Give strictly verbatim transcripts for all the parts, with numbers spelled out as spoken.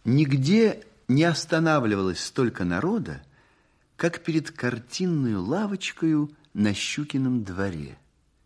Нигде не останавливалось столько народа, как перед картинную лавочкою на Щукином дворе.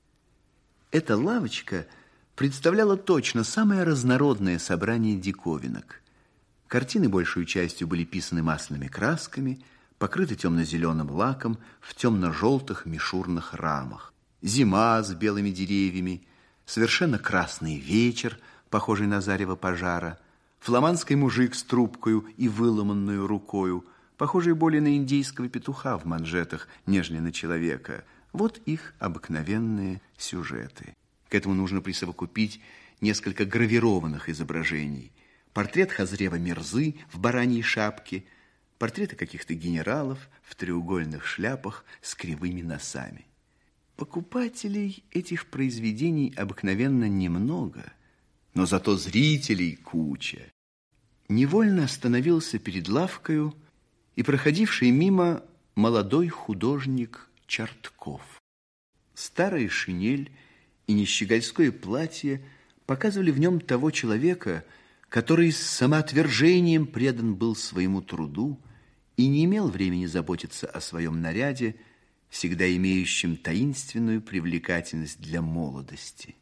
Эта лавочка представляла точно самое разнородное собрание диковинок. Картины большей частью были писаны масляными красками, покрыты темно-зеленым лаком в темно-желтых мишурных рамах. Зима с белыми деревьями, совершенно красный вечер, похожий на зарево пожара, фламандский мужик с трубкою и выломанную рукою, похожий более на индейского петуха в манжетах, нежели на человека. Вот их обыкновенные сюжеты. К этому нужно присовокупить несколько гравированных изображений. Портрет Хазрева Мирзы в бараньей шапке, портреты каких-то генералов в треугольных шляпах с кривыми носами. Покупателей этих произведений обыкновенно немного, но зато зрителей куча. Невольно остановился перед лавкою и проходивший мимо молодой художник Чартков. Старая шинель и нещегольское платье показывали в нем того человека, который с самоотвержением предан был своему труду и не имел времени заботиться о своем наряде, всегда имеющим таинственную привлекательность для молодости.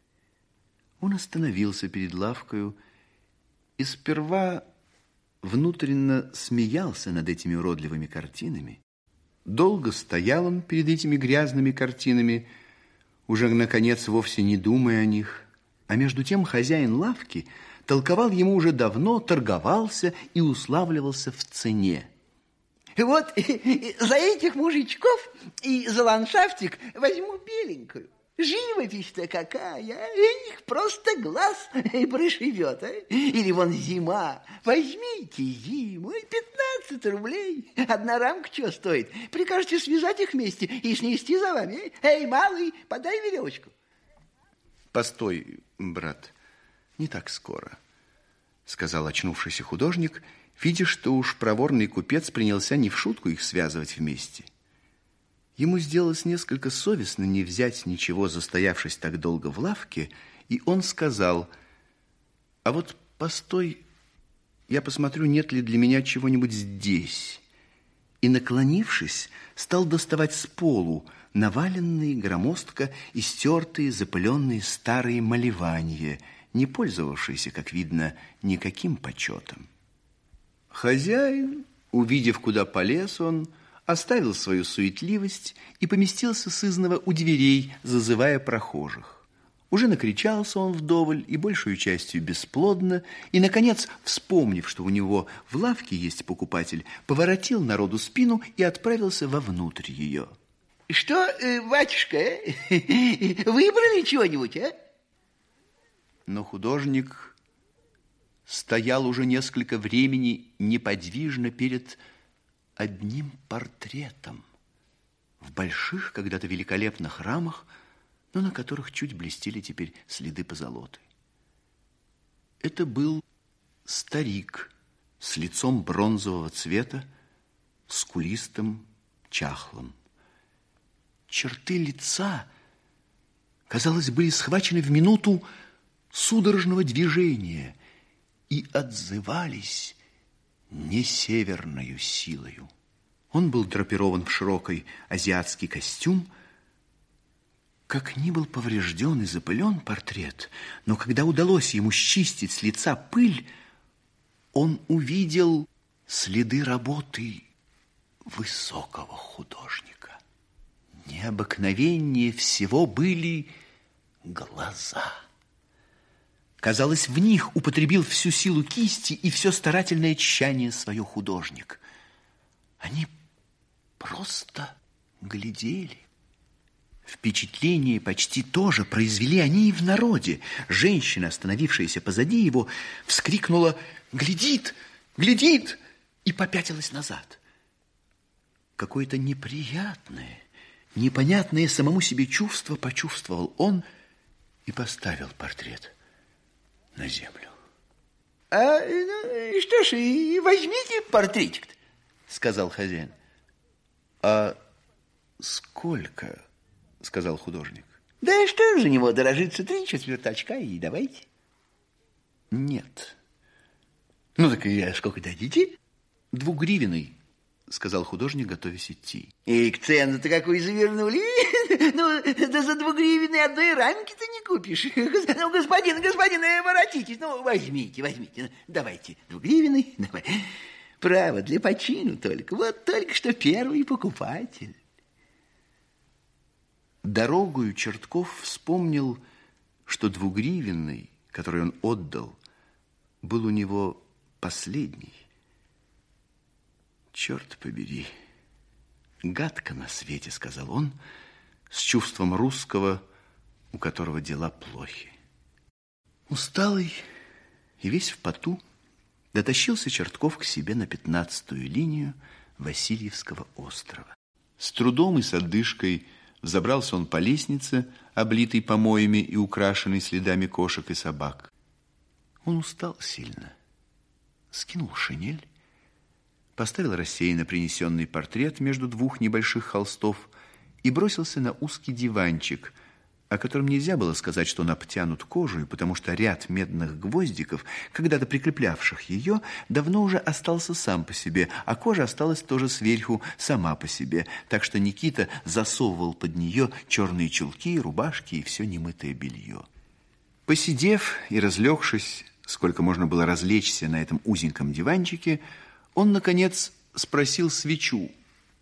Он остановился перед лавкою и сперва внутренно смеялся над этими уродливыми картинами. Долго стоял он перед этими грязными картинами, уже, наконец, вовсе не думая о них. А между тем хозяин лавки толковал ему уже давно, торговался и уславливался в цене. Вот за этих мужичков и за ландшафтик возьму беленькую. Живопись-то какая, их просто глаз прошибет. А? Или вон зима, возьмите зиму, пятнадцать рублей. Одна рамка что стоит? Прикажете связать их вместе и снести за вами. Эй, малый, подай веревочку. Постой, брат, не так скоро, сказал очнувшийся художник, видя, что уж проворный купец принялся не в шутку их связывать вместе. Ему сделалось несколько совестно не взять ничего, застоявшись так долго в лавке, и он сказал: а вот постой, я посмотрю, нет ли для меня чего-нибудь здесь. И, наклонившись, стал доставать с полу наваленные громоздко и стертые, запыленные старые малевания, не пользовавшиеся, как видно, никаким почетом. Хозяин, увидев, куда полез он, оставил свою суетливость и поместился сызнова у дверей, зазывая прохожих. Уже накричался он вдоволь и большую частью бесплодно, и, наконец, вспомнив, что у него в лавке есть покупатель, поворотил народу спину и отправился вовнутрь ее. Что, батюшка, выбрали чего-нибудь, а? Но художник стоял уже несколько времени неподвижно перед одним портретом в больших, когда-то великолепных рамах, но на которых чуть блестели теперь следы позолоты. Это был старик с лицом бронзового цвета, скулистым, чахлым. Черты лица, казалось, были схвачены в минуту судорожного движения и отзывались не северною силою. Он был драпирован в широкий азиатский костюм. Как ни был поврежден и запылен портрет, но когда удалось ему счистить с лица пыль, он увидел следы работы высокого художника. Необыкновеннее всего были глаза. Казалось, в них употребил всю силу кисти и все старательное тщание свое художник. Они просто глядели. Впечатление почти тоже произвели они и в народе. Женщина, остановившаяся позади его, вскрикнула: «Глядит! Глядит!» и попятилась назад. Какое-то неприятное, непонятное самому себе чувство почувствовал он и поставил портрет на землю. А ну, что ж, и возьмите портретик-то, сказал хозяин. А сколько? Сказал художник. Да что за него дорожится, три четверть очка и давайте. Нет. Ну, так и сколько дадите? Двугривенный, сказал художник, готовясь идти. И цену-то какую завернули? Ну, да за двугривенной одной рамки-то не купишь. Ну, господин, господин, воротитесь. Ну, возьмите, возьмите. Давайте двугривенный. Давай. Право, для почину только. Вот только что первый покупатель. Дорогою Чертков вспомнил, что двугривенный, который он отдал, был у него последний. Черт побери, гадко на свете, сказал он, с чувством русского, у которого дела плохи. Усталый и весь в поту дотащился Чертков к себе на пятнадцатую линию Васильевского острова. С трудом и с одышкой взобрался он по лестнице, облитой помоями и украшенной следами кошек и собак. Он устал сильно, скинул шинель, поставил рассеянно принесенный портрет между двух небольших холстов и бросился на узкий диванчик, о котором нельзя было сказать, что он обтянут кожей, потому что ряд медных гвоздиков, когда-то прикреплявших ее, давно уже остался сам по себе, а кожа осталась тоже сверху сама по себе, так что Никита засовывал под нее черные чулки, рубашки и все немытое белье. Посидев и разлегшись, сколько можно было развлечься на этом узеньком диванчике, он, наконец, спросил свечу.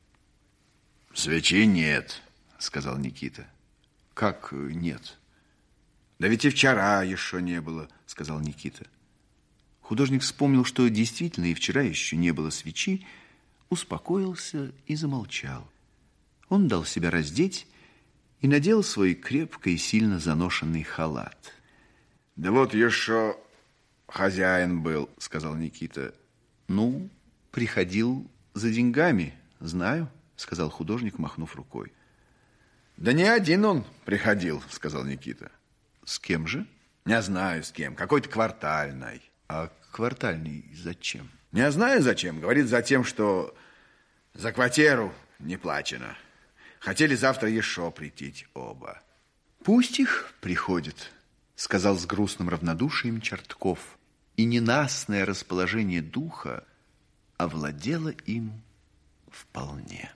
«Свечи нет», — сказал Никита. «Как нет?» «Да ведь и вчера еще не было», — сказал Никита. Художник вспомнил, что действительно и вчера еще не было свечи, успокоился и замолчал. Он дал себя раздеть и надел свой крепко и сильно заношенный халат. «Да вот еще хозяин был», — сказал Никита. «Ну, приходил за деньгами, знаю», — сказал художник, махнув рукой. «Да не один он приходил», — сказал Никита. «С кем же?» «Не знаю, с кем. Какой-то квартальный». «А квартальный зачем?» «Не знаю, зачем. Говорит, за тем, что за квартиру не плачено. Хотели завтра еще прийти оба». «Пусть их приходят», — сказал с грустным равнодушием Чертков. И ненастное расположение духа овладело им вполне.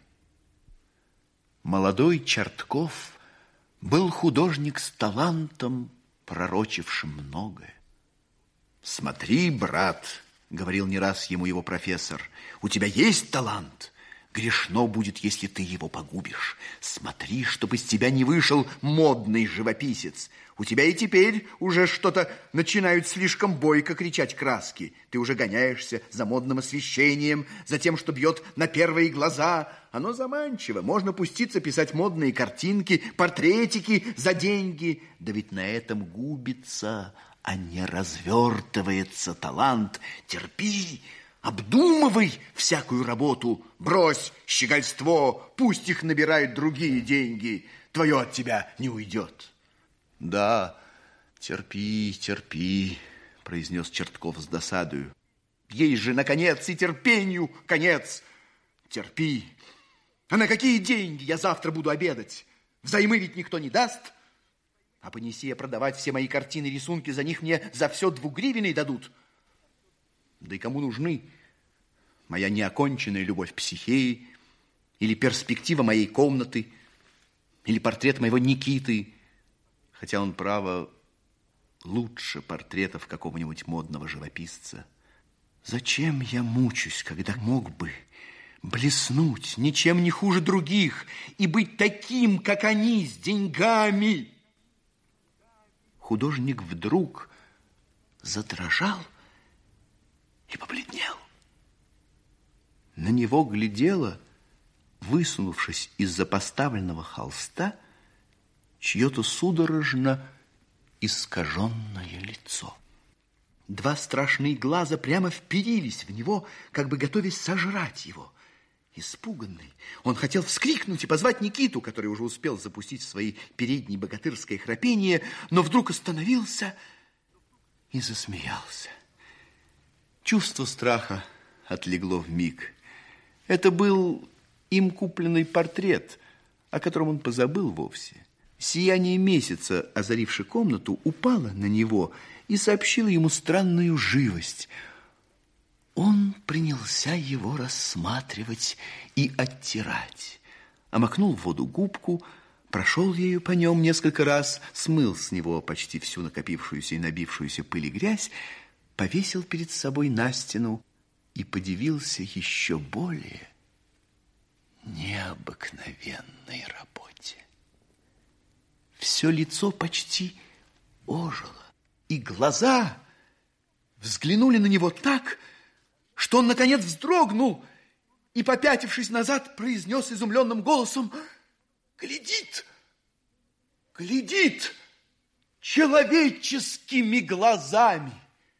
Молодой Чертков был художник с талантом, пророчившим многое. «Смотри, брат, — говорил не раз ему его профессор, — у тебя есть талант. Грешно будет, если ты его погубишь. Смотри, чтобы из тебя не вышел модный живописец. У тебя и теперь уже что-то начинают слишком бойко кричать краски. Ты уже гоняешься за модным освещением, за тем, что бьет на первые глаза. Оно заманчиво. Можно пуститься писать модные картинки, портретики за деньги. Да ведь на этом губится, а не развертывается талант. Терпи, обдумывай всякую работу. Брось щегольство, пусть их набирают другие деньги. Твое от тебя не уйдет». «Да, терпи, терпи», — произнес Чертков с досадою. «Ей же, наконец, и терпению конец. Терпи. А на какие деньги я завтра буду обедать? Взаймы ведь никто не даст. А понеси я продавать все мои картины, рисунки, за них мне за все двугривенный дадут. Да и кому нужны моя неоконченная любовь к Психее, или перспектива моей комнаты, или портрет моего Никиты, хотя он, право, лучше портретов какого-нибудь модного живописца. Зачем я мучусь, когда мог бы блеснуть ничем не хуже других и быть таким, как они, с деньгами?» Художник вдруг задрожал и побледнел. На него глядело, высунувшись из-за поставленного холста, чье-то судорожно искаженное лицо. Два страшные глаза прямо вперились в него, как бы готовясь сожрать его. Испуганный, он хотел вскрикнуть и позвать Никиту, который уже успел запустить в свои передние богатырское храпение, но вдруг остановился и засмеялся. Чувство страха отлегло вмиг. Это был им купленный портрет, о котором он позабыл вовсе. Сияние месяца, озарившее комнату, упало на него и сообщило ему странную живость. принялся его рассматривать и оттирать. Омакнул в воду губку, прошел ею по нем несколько раз, смыл с него почти всю накопившуюся и набившуюся пыль и грязь, повесил перед собой на стену и подивился еще более необыкновенной работе. Все лицо почти ожило, и глаза взглянули на него так, что он, наконец, вздрогнул и, попятившись назад, произнес изумленным голосом: «Глядит! Глядит человеческими глазами!»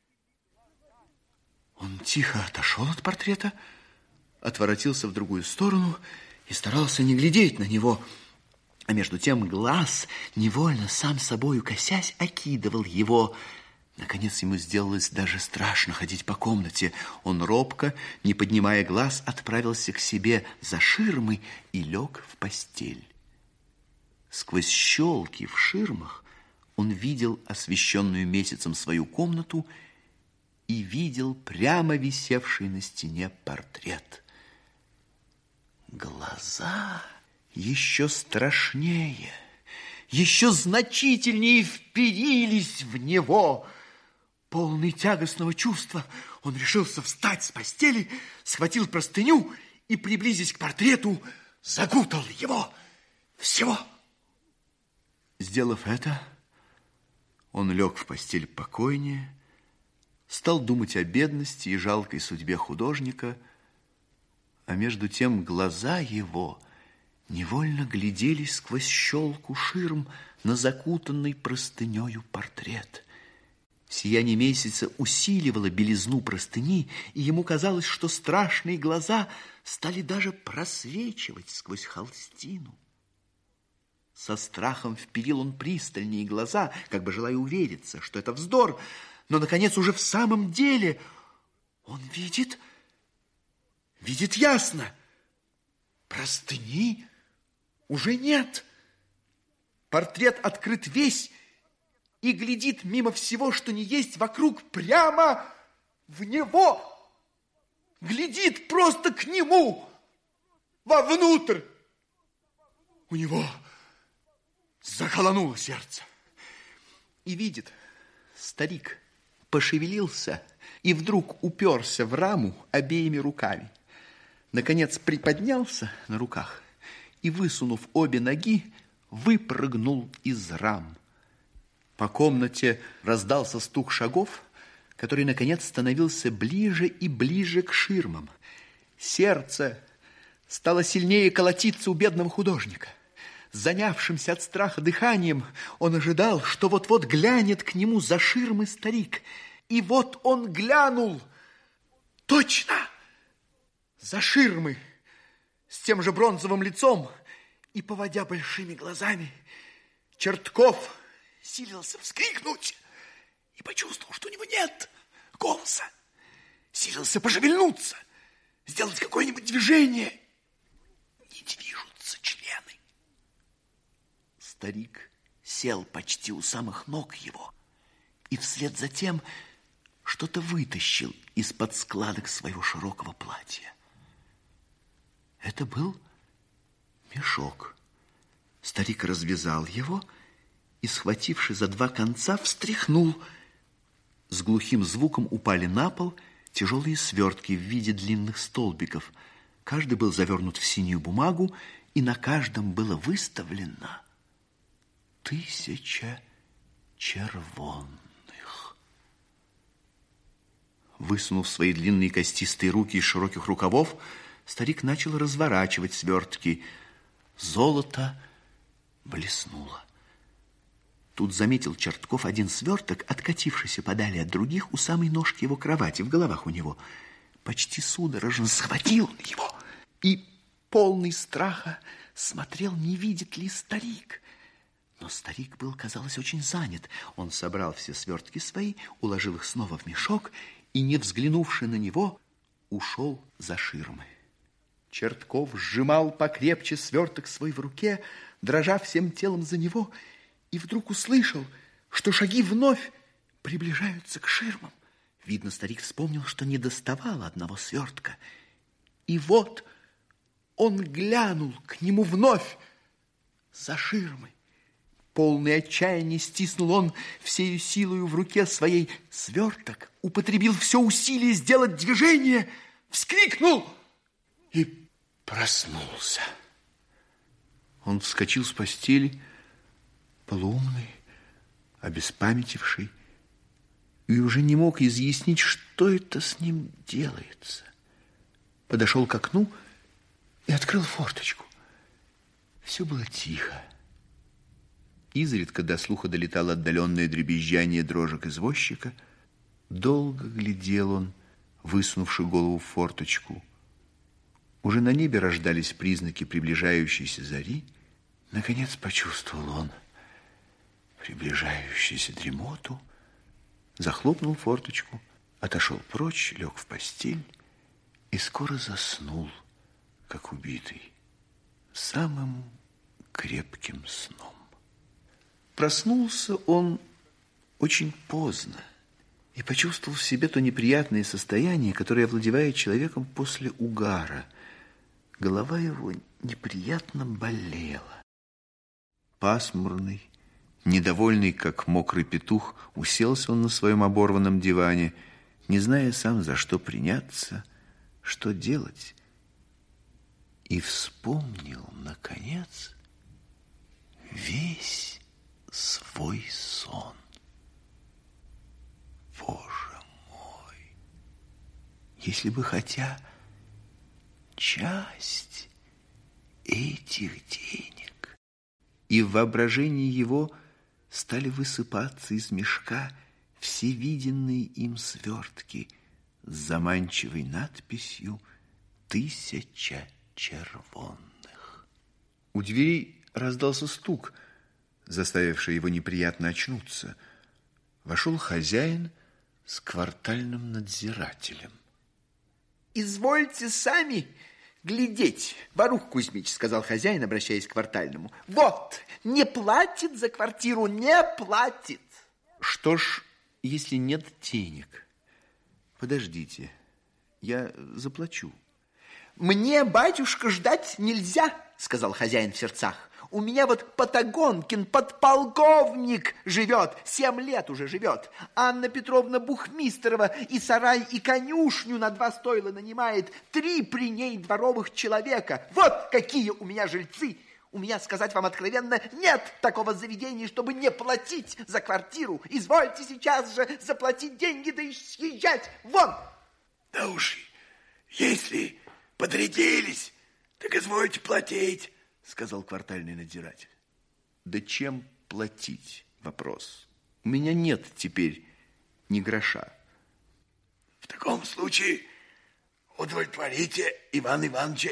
Он тихо отошел от портрета, отворотился в другую сторону и старался не глядеть на него. А между тем глаз, невольно сам собою косясь, окидывал его. Наконец ему сделалось даже страшно ходить по комнате. Он робко, не поднимая глаз, отправился к себе за ширмой и лег в постель. Сквозь щелки в ширмах он видел освещенную месяцем свою комнату и видел прямо висевший на стене портрет. Глаза еще страшнее, еще значительнее вперились в него. Полный тягостного чувства, он решился встать с постели, схватил простыню и, приблизясь к портрету, закутал его всего. Сделав это, он лег в постель покойнее, стал думать о бедности и жалкой судьбе художника, а между тем глаза его невольно гляделись сквозь щелку ширм на закутанный простынею портрет. Сияние месяца усиливало белизну простыни, и ему казалось, что страшные глаза стали даже просвечивать сквозь холстину. Со страхом вперил он пристальнее глаза, как бы желая увериться, что это вздор, но, наконец, уже в самом деле он видит, видит ясно. Простыни уже нет. Портрет открыт весь и глядит мимо всего, что не есть вокруг, прямо в него. Глядит просто к нему, вовнутрь. У него захолонуло сердце. И видит, старик пошевелился и вдруг уперся в раму обеими руками. Наконец приподнялся на руках и, высунув обе ноги, выпрыгнул из рам. По комнате раздался стук шагов, который, наконец, становился ближе и ближе к ширмам. Сердце стало сильнее колотиться у бедного художника. Занявшимся от страха дыханием, он ожидал, что вот-вот глянет к нему за ширмы старик. И вот он глянул. Точно! За ширмы, с тем же бронзовым лицом и поводя большими глазами, Чертков силился вскрикнуть и почувствовал, что у него нет голоса. Силился пошевельнуться, сделать какое-нибудь движение. Не движутся члены. Старик сел почти у самых ног его и вслед за тем что-то вытащил из-под складок своего широкого платья. Это был мешок. Старик развязал его и, схвативши за два конца, встряхнул. С глухим звуком упали на пол тяжелые свертки в виде длинных столбиков. Каждый был завернут в синюю бумагу, и на каждом было выставлено тысяча червонных. Высунув свои длинные костистые руки из широких рукавов, старик начал разворачивать свертки. Золото блеснуло. Тут заметил Чертков один сверток, откатившийся подали от других у самой ножки его кровати, в головах у него. Почти судорожно схватил он его и, полный страха, смотрел, не видит ли старик. Но старик был, казалось, очень занят. Он собрал все свертки свои, уложил их снова в мешок и, не взглянувши на него, ушел за ширмы. Чертков сжимал покрепче сверток свой в руке, дрожа всем телом за него, и вдруг услышал, что шаги вновь приближаются к ширмам. Видно, старик вспомнил, что не доставало одного свертка. И вот он глянул к нему вновь за ширмой. Полный отчаяния стиснул он всею силою в руке своей сверток, употребил все усилие сделать движение, вскрикнул и проснулся. Он вскочил с постели, полуумный, обеспамятивший, и уже не мог изъяснить, что это с ним делается. Подошел к окну и открыл форточку. Все было тихо. Изредка до слуха долетало отдаленное дребезжание дрожек извозчика. Долго глядел он, высунувши голову в форточку. Уже на небе рождались признаки приближающейся зари. Наконец почувствовал он приближающуюся дремоту, захлопнул форточку, отошел прочь, лег в постель и скоро заснул, как убитый, самым крепким сном. Проснулся он очень поздно и почувствовал в себе то неприятное состояние, которое овладевает человеком после угара. Голова его неприятно болела. Пасмурный, недовольный, как мокрый петух, уселся он на своем оборванном диване, не зная сам, за что приняться, что делать, и вспомнил, наконец, весь свой сон. Боже мой! Если бы хотя часть этих денег, и в воображении его стали высыпаться из мешка все виденные им свертки с заманчивой надписью «Тысяча червонных». У двери раздался стук, заставивший его неприятно очнуться. Вошел хозяин с квартальным надзирателем. «Извольте сами глядеть, Барух Кузьмич, — сказал хозяин, обращаясь к квартальному. — Вот, не платит за квартиру, не платит. Что ж, если нет денег? Подождите, я заплачу. Мне, батюшка, ждать нельзя, — сказал хозяин в сердцах. У меня вот Патагонкин, подполковник, живет, семь лет уже живет. Анна Петровна Бухмистерова и сарай, и конюшню на два стойла нанимает. Три при ней дворовых человека. Вот какие у меня жильцы. У меня, сказать вам откровенно, нет такого заведения, чтобы не платить за квартиру. Извольте сейчас же заплатить деньги, да и съезжать вон. Да уж, если подрядились, так извольте платить, сказал квартальный надзиратель. Да чем платить? Вопрос. У меня нет теперь ни гроша. В таком случае удовлетворите Ивана Ивановича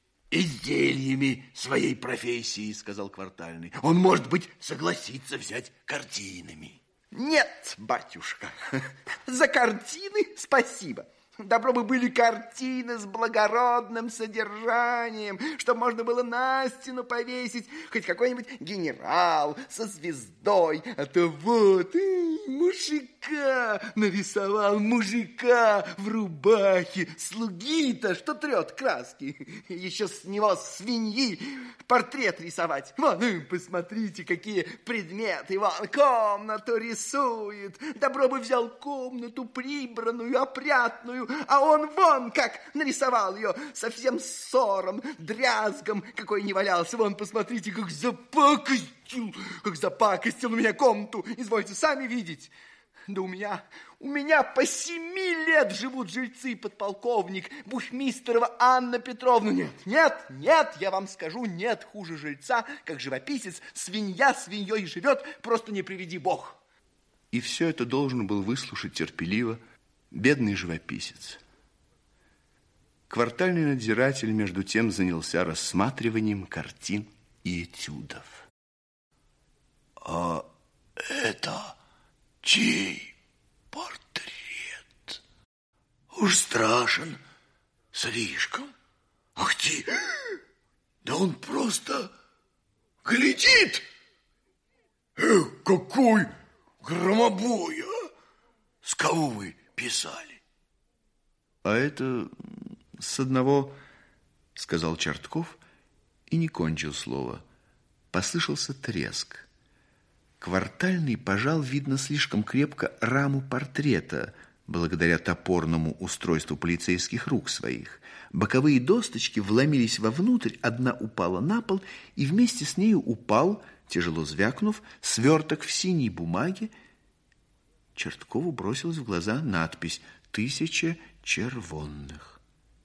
изделиями своей профессии, сказал квартальный. Он, может быть, согласится взять картинами. Нет, батюшка, за картины спасибо. Добро бы были картины с благородным содержанием, чтобы можно было на стену повесить хоть какой-нибудь генерал со звездой. А то вот, эй, мужика нарисовал, мужика в рубахе, слуги-то, что трет краски. Еще с него свиньи портрет рисовать. Вон, посмотрите, какие предметы. Вон, комнату рисует. Добро бы взял комнату прибранную, опрятную, а он вон как нарисовал ее, совсем ссором, дрязгом, какой не валялся. Вон, посмотрите, как запакостил, как запакостил у меня комнату. Извольте сами видеть. Да у меня, у меня по семи лет живут жильцы, подполковник, Бухмистерова Анна Петровна. Нет, нет, нет, я вам скажу, нет хуже жильца, как живописец. Свинья свиньей живет, просто не приведи Бог. И все это должен был выслушать терпеливо бедный живописец. Квартальный надзиратель, между тем, занялся рассматриванием картин и этюдов. А это чей портрет? Уж страшен слишком. Ах ты, да он просто глядит. Эх, какой громобой, а! С кого вы писали. А это с одного, сказал Чертков и не кончил слова. Послышался треск. Квартальный пожал, видно, слишком крепко раму портрета, благодаря топорному устройству полицейских рук своих. Боковые досточки вломились вовнутрь, одна упала на пол, и вместе с нею упал, тяжело звякнув, сверток в синей бумаге. Черткову бросилась в глаза надпись «Тысяча червонных».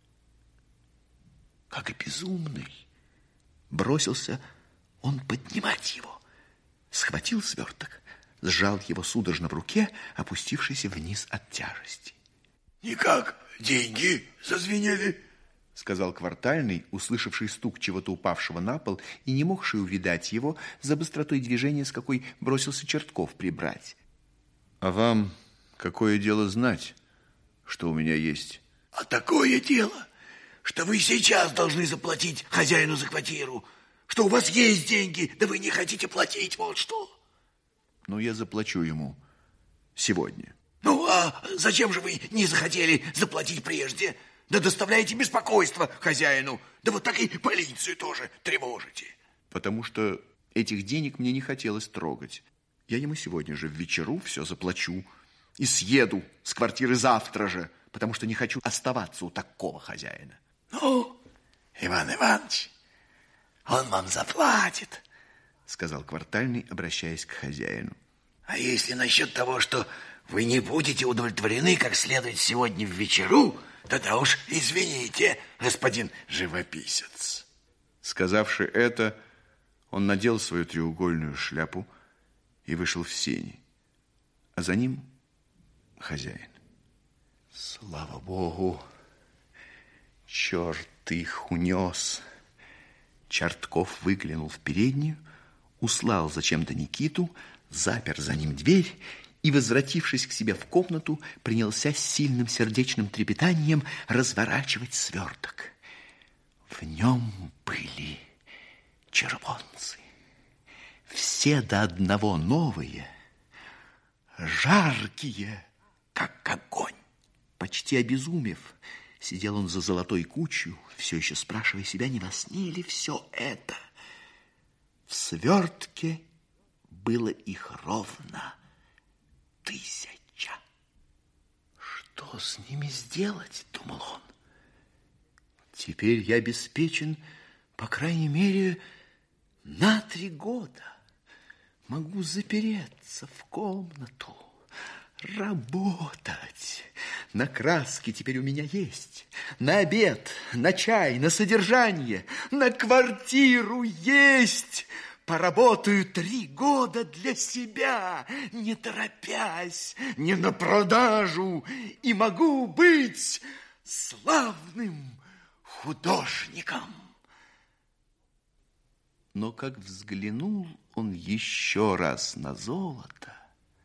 Как и безумный, бросился он поднимать его. Схватил сверток, сжал его судорожно в руке, опустившийся вниз от тяжести. «Никак деньги зазвенели», — сказал Квартальный, услышавший стук чего-то упавшего на пол и не могший увидать его за быстротой движения, с какой бросился Чертков прибрать. «А вам какое дело знать, что у меня есть?» «А такое дело, что вы сейчас должны заплатить хозяину за квартиру, что у вас есть деньги, да вы не хотите платить, вот что». «Ну, я заплачу ему сегодня». «Ну, а зачем же вы не захотели заплатить прежде? Да доставляете беспокойство хозяину, да вот так и полицию тоже тревожите». «Потому что этих денег мне не хотелось трогать. Я ему сегодня же в вечеру все заплачу и съеду с квартиры завтра же, потому что не хочу оставаться у такого хозяина». «Ну, Иван Иванович, он вам заплатит», — сказал Квартальный, обращаясь к хозяину. «А если насчет того, что вы не будете удовлетворены как следует сегодня в вечеру, тогда уж извините, господин живописец». Сказавши это, он надел свою треугольную шляпу и вышел в сени, а за ним хозяин. Слава Богу, черт их унес. Чертков выглянул в переднюю, услал зачем-то Никиту, запер за ним дверь и, возвратившись к себе в комнату, принялся с сильным сердечным трепетанием разворачивать сверток. В нем были червонцы. Все до одного новые, жаркие, как огонь. Почти обезумев, сидел он за золотой кучей, все еще спрашивая себя, не во сне ли все это. В свертке было их ровно тысяча. Что с ними сделать, думал он. Теперь я обеспечен, по крайней мере, на три года. Могу запереться в комнату, работать. На краски теперь у меня есть, на обед, на чай, на содержание, на квартиру есть. Поработаю три года для себя, не торопясь, не на продажу, и могу быть славным художником. Но как взглянул он еще раз на золото,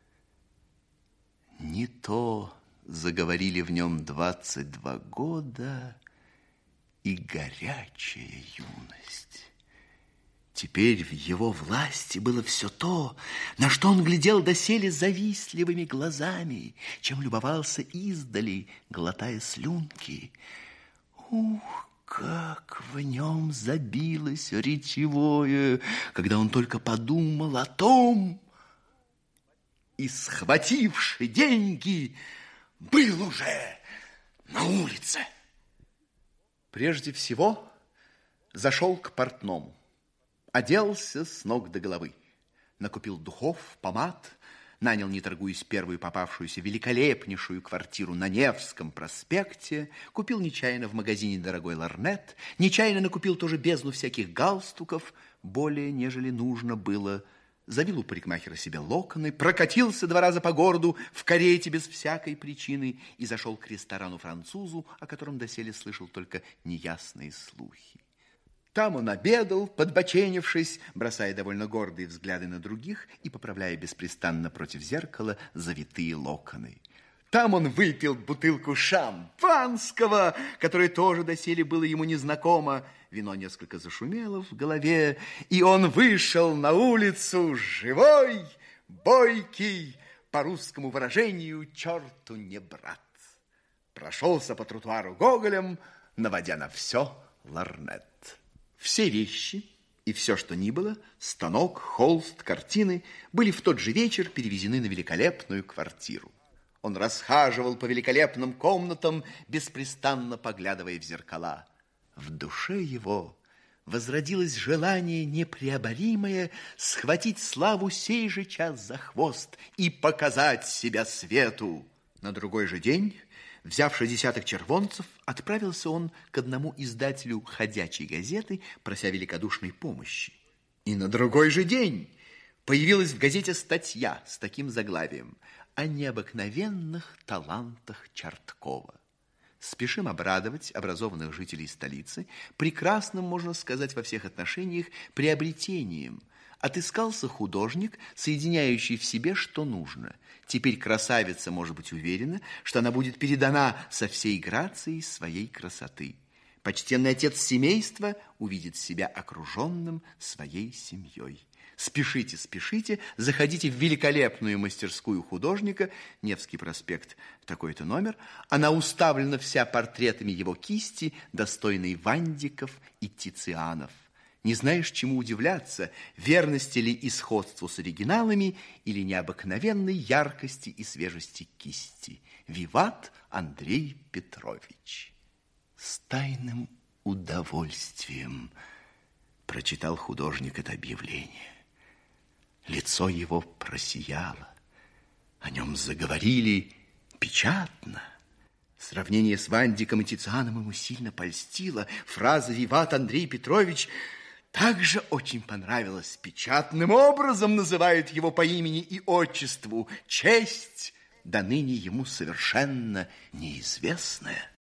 не то заговорили в нем двадцать два года и горячая юность. Теперь в его власти было все то, на что он глядел доселе завистливыми глазами, чем любовался издали, глотая слюнки. Ух, как в нем забилось речевое, когда он только подумал о том, и, схвативши деньги, был уже на улице. Прежде всего зашел к портному, оделся с ног до головы, накупил духов, помад, нанял, не торгуясь, первую попавшуюся великолепнейшую квартиру на Невском проспекте, купил нечаянно в магазине дорогой лорнет, нечаянно накупил тоже бездну всяких галстуков, более, нежели нужно было, завил у парикмахера себе локоны, прокатился два раза по городу в карете без всякой причины и зашел к ресторану-французу, о котором доселе слышал только неясные слухи. Там он обедал, подбоченившись, бросая довольно гордые взгляды на других и поправляя беспрестанно против зеркала завитые локоны. Там он выпил бутылку шампанского, которое тоже доселе было ему незнакомо. Вино несколько зашумело в голове, и он вышел на улицу живой, бойкий, по русскому выражению, черту не брат. Прошелся по тротуару гоголем, наводя на все лорнет. Все вещи и все, что ни было, станок, холст, картины, были в тот же вечер перевезены на великолепную квартиру. Он расхаживал по великолепным комнатам, беспрестанно поглядывая в зеркала. В душе его возродилось желание непреоборимое схватить славу сей же час за хвост и показать себя свету. На другой же день, взявши десяток червонцев, отправился он к одному издателю ходячей газеты, прося великодушной помощи. И на другой же день появилась в газете статья с таким заглавием: «О необыкновенных талантах Чарткова». Спешим обрадовать образованных жителей столицы прекрасным, можно сказать, во всех отношениях приобретением. Отыскался художник, соединяющий в себе, что нужно. Теперь красавица может быть уверена, что она будет передана со всей грацией своей красоты. Почтенный отец семейства увидит себя окруженным своей семьей. Спешите, спешите, заходите в великолепную мастерскую художника, Невский проспект, такой-то номер. Она уставлена вся портретами его кисти, достойной Вандиков и Тицианов. Не знаешь, чему удивляться, верности ли и сходству с оригиналами или необыкновенной яркости и свежести кисти. Виват Андрей Петрович. С тайным удовольствием прочитал художник это объявление. Лицо его просияло, о нем заговорили печатно. Сравнение с Вандиком и Тицианом ему сильно польстило. Фраза «Виват Андрей Петрович» также очень понравилась. Печатным образом называют его по имени и отчеству. Честь до ныне ему совершенно неизвестная.